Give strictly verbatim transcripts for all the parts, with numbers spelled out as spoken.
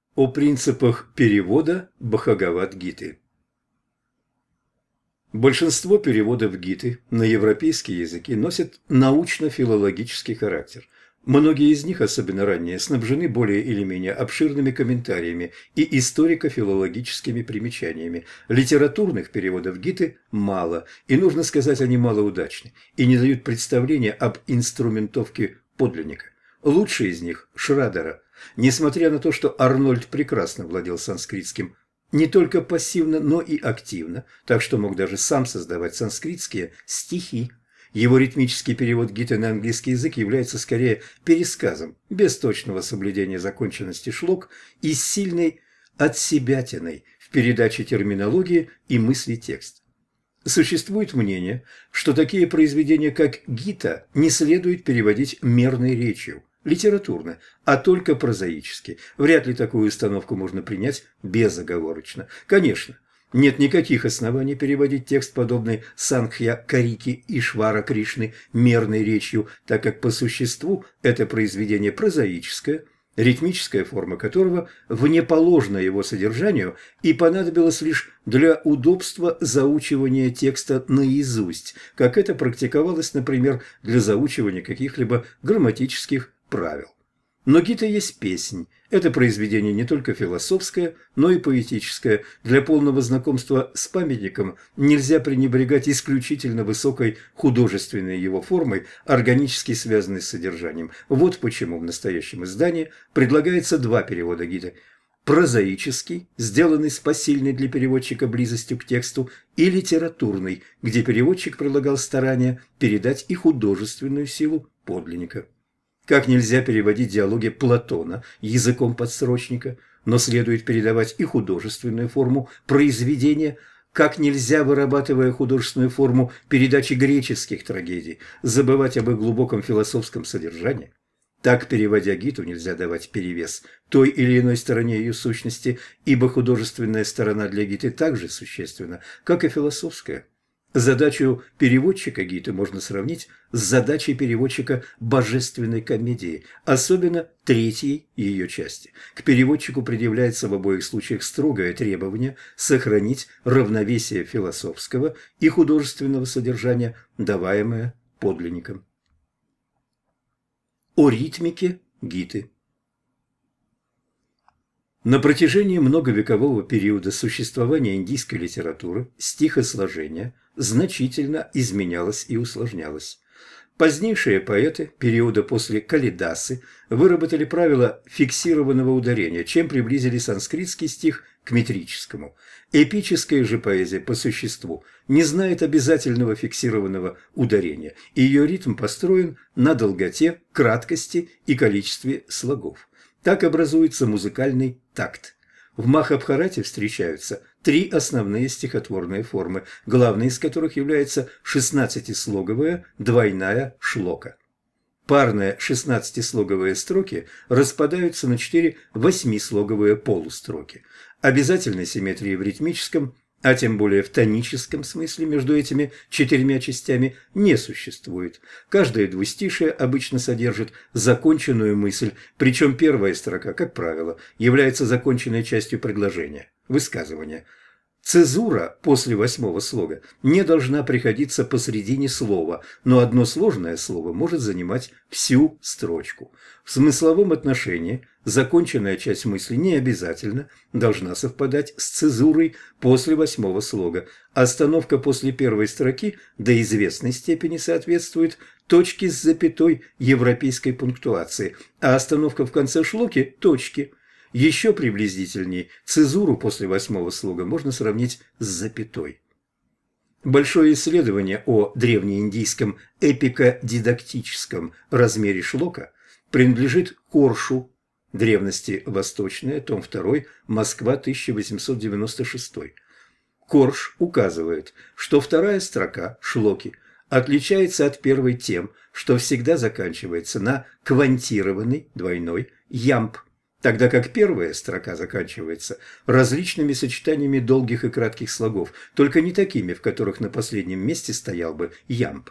О принципах перевода Бхагавад-гиты. Большинство переводов Гиты на европейские языки носят научно-филологический характер. Многие из них, особенно ранние, снабжены более или менее обширными комментариями и историко-филологическими примечаниями. Литературных переводов Гиты мало, и, нужно сказать, они малоудачны и не дают представления об инструментовке подлинника. Лучший из них – Шрадера. Несмотря на то, что Арнольд прекрасно владел санскритским не только пассивно, но и активно, так что мог даже сам создавать санскритские стихи. Его ритмический перевод Гиты на английский язык является скорее пересказом, без точного соблюдения законченности шлок и с сильной отсебятиной в передаче терминологии и мысли текста. Существует мнение, что такие произведения, как Гита, не следует переводить мерной речью, литературно, а только прозаически. Вряд ли такую установку можно принять безоговорочно. Конечно, нет никаких оснований переводить текст, подобный Сангхья Карики Ишвара Кришны, мерной речью, так как по существу это произведение прозаическое, ритмическая форма которого внеположна его содержанию и понадобилась лишь для удобства заучивания текста наизусть, как это практиковалось, например, для заучивания каких-либо грамматических правил. Но Гита есть песнь. Это произведение не только философское, но и поэтическое. Для полного знакомства с памятником нельзя пренебрегать исключительно высокой художественной его формой, органически связанной с содержанием. Вот почему в настоящем издании предлагается два перевода Гиты. Прозаический, сделанный с посильной для переводчика близостью к тексту, и литературный, где переводчик прилагал старания передать и художественную силу подлинника. Как нельзя переводить диалоги Платона языком подсрочника, но следует передавать и художественную форму произведения, как нельзя, вырабатывая художественную форму передачи греческих трагедий, забывать об их глубоком философском содержании. Так, переводя Гиту, нельзя давать перевес той или иной стороне ее сущности, ибо художественная сторона для Гиты так же существенна, как и философская. Задачу переводчика Гиты можно сравнить с задачей переводчика божественной комедии, особенно третьей ее части. К переводчику предъявляется в обоих случаях строгое требование сохранить равновесие философского и художественного содержания, даваемое подлинником. О ритмике Гиты. На протяжении многовекового периода существования индийской литературы стихосложение значительно изменялось и усложнялось. Позднейшие поэты периода после Калидасы выработали правила фиксированного ударения, чем приблизили санскритский стих к метрическому. Эпическая же поэзия по существу не знает обязательного фиксированного ударения, и ее ритм построен на долготе, краткости и количестве слогов. Так образуется музыкальный такт. В Махабхарате встречаются три основные стихотворные формы, главной из которых является шестнадцатислоговая двойная шлока. Парные шестнадцатислоговые строки распадаются на четыре восьмислоговые полустроки. Обязательной симметрии в ритмическом, а тем более в тоническом смысле между этими четырьмя частями не существует. Каждое двустишие обычно содержит законченную мысль, причем первая строка, как правило, является законченной частью предложения, высказывания. Цезура после восьмого слога не должна приходиться посредине слова, но одно сложное слово может занимать всю строчку. В смысловом отношении законченная часть мысли не обязательно должна совпадать с цезурой после восьмого слога. Остановка после первой строки до известной степени соответствует точке с запятой европейской пунктуации, а остановка в конце шлоки – точки. Еще приблизительней цезуру после восьмого слога можно сравнить с запятой. Большое исследование о древнеиндийском эпико-дидактическом размере шлока принадлежит Коршу, древности восточная, том два, Москва, тысяча восемьсот девяносто шестой. Корш указывает, что вторая строка шлоки отличается от первой тем, что всегда заканчивается на квантированный двойной ямб, тогда как первая строка заканчивается различными сочетаниями долгих и кратких слогов, только не такими, в которых на последнем месте стоял бы ямб.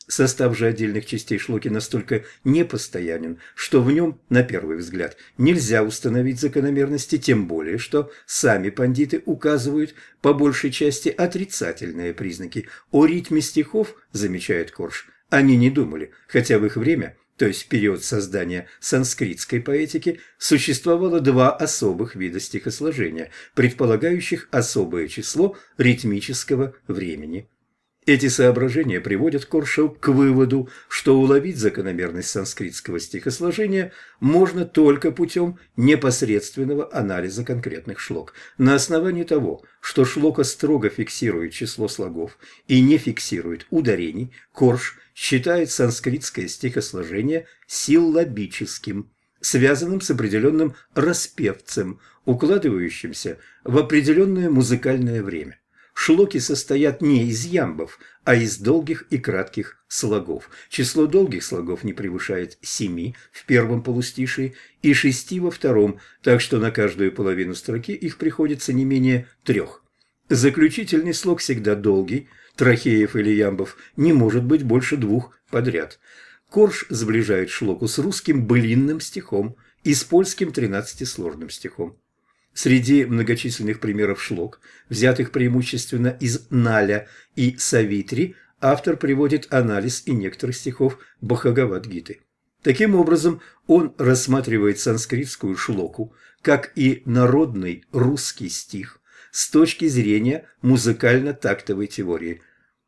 Состав же отдельных частей шлоки настолько непостоянен, что в нем, на первый взгляд, нельзя установить закономерности, тем более, что сами пандиты указывают по большей части отрицательные признаки. О ритме стихов, замечает Корж, они не думали, хотя в их время, то есть в период создания санскритской поэтики, существовало два особых вида стихосложения, предполагающих особое число ритмического времени. Эти соображения приводят Корша к выводу, что уловить закономерность санскритского стихосложения можно только путем непосредственного анализа конкретных шлок. На основании того, что шлока строго фиксирует число слогов и не фиксирует ударений, Корж считает санскритское стихосложение силлабическим, связанным с определенным распевцем, укладывающимся в определенное музыкальное время. Шлоки состоят не из ямбов, а из долгих и кратких слогов. Число долгих слогов не превышает семи в первом полустишии и шести во втором, так что на каждую половину строки их приходится не менее трех. Заключительный слог всегда долгий, трахеев или ямбов не может быть больше двух подряд. Корж сближает шлоку с русским былинным стихом и с польским тринадцатисложным стихом. Среди многочисленных примеров шлок, взятых преимущественно из Наля и Савитри, автор приводит анализ и некоторых стихов Бхагавад-гиты. Таким образом, он рассматривает санскритскую шлоку как и народный русский стих с точки зрения музыкально-тактовой теории.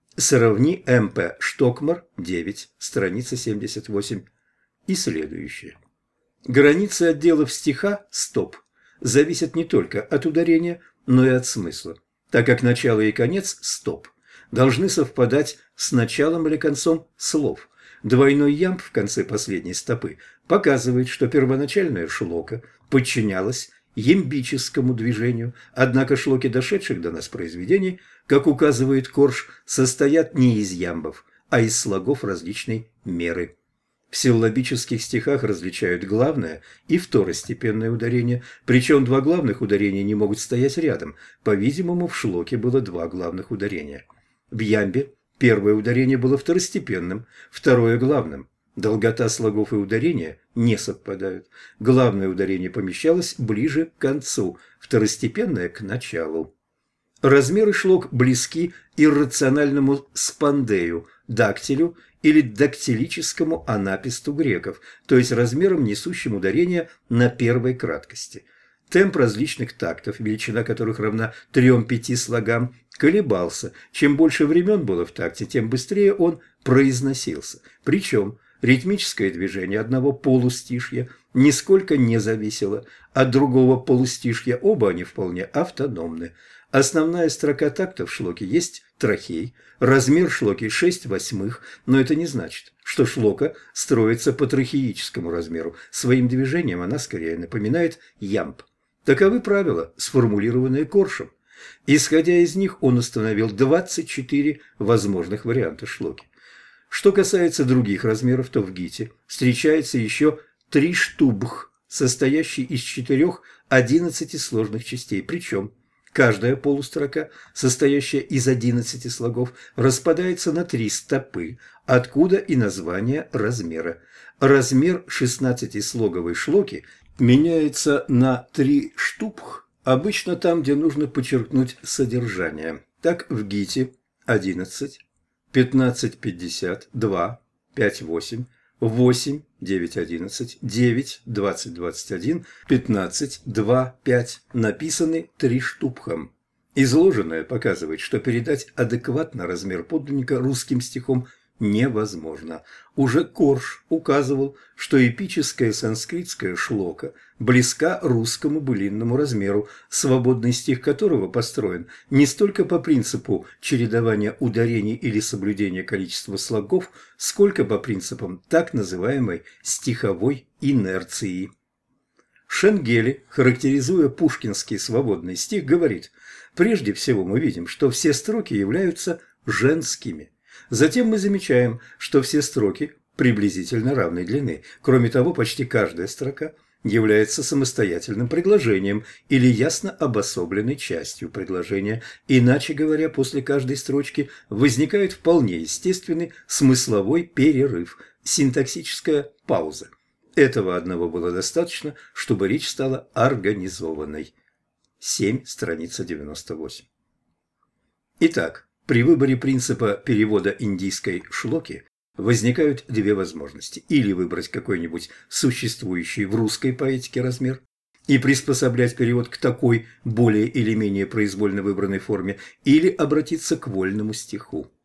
Сравни М П Штокмар, девять, страница семьдесят восемь и следующее. Границы отделов стиха «стоп» зависят не только от ударения, но и от смысла, так как начало и конец «стоп» должны совпадать с началом или концом слов. Двойной ямб в конце последней стопы показывает, что первоначальная шлока подчинялась ямбическому движению, однако шлоки дошедших до нас произведений, как указывает Корж, состоят не из ямбов, а из слогов различной меры. В силлабических стихах различают главное и второстепенное ударение, причем два главных ударения не могут стоять рядом. По-видимому, в шлоке было два главных ударения. В ямбе первое ударение было второстепенным, второе – главным. Долгота слогов и ударения не совпадают. Главное ударение помещалось ближе к концу, второстепенное – к началу. Размеры шлок близки иррациональному спандею, дактилю или дактилическому анаписту греков, то есть размерам, несущим ударение на первой краткости. Темп различных тактов, величина которых равна трем-пяти слогам, колебался. Чем больше времен было в такте, тем быстрее он произносился. Причем ритмическое движение одного полустишья нисколько не зависело от другого полустишья, оба они вполне автономны. Основная строка такта в шлоке есть трахей, размер шлоки шесть восьмых, но это не значит, что шлока строится по трахеическому размеру. Своим движением она скорее напоминает ямб. Таковы правила, сформулированные Коршем. Исходя из них, он установил двадцать четыре возможных варианта шлоки. Что касается других размеров, то в гите встречается еще три штубх, состоящий из четырех одиннадцати сложных частей, причем каждая полустрока, состоящая из одиннадцати слогов, распадается на три стопы, откуда и название размера. Размер шестнадцатислоговой шлоки меняется на три штубх, обычно там, где нужно подчеркнуть содержание. Так в гите одиннадцать, пятнадцать пятьдесят, два, пять восемь, восемь, девять одиннадцать, девять, двадцать двадцать один, пятнадцать, два, пять написаны триштубхом. Изложенное показывает, что передать адекватно размер подлинника русским стихом невозможно. Уже Корж указывал, что эпическая санскритская шлока близка русскому былинному размеру, свободный стих которого построен не столько по принципу чередования ударений или соблюдения количества слогов, сколько по принципам так называемой стиховой инерции. Шенгели, характеризуя пушкинский свободный стих, говорит: «Прежде всего мы видим, что все строки являются женскими. Затем мы замечаем, что все строки приблизительно равной длины. Кроме того, почти каждая строка является самостоятельным предложением или ясно обособленной частью предложения. Иначе говоря, после каждой строчки возникает вполне естественный смысловой перерыв, синтаксическая пауза. Этого одного было достаточно, чтобы речь стала организованной. семь, страница девяносто восемь. Итак, при выборе принципа перевода индийской шлоки возникают две возможности. Или выбрать какой-нибудь существующий в русской поэтике размер и приспособлять перевод к такой более или менее произвольно выбранной форме, или обратиться к вольному стиху.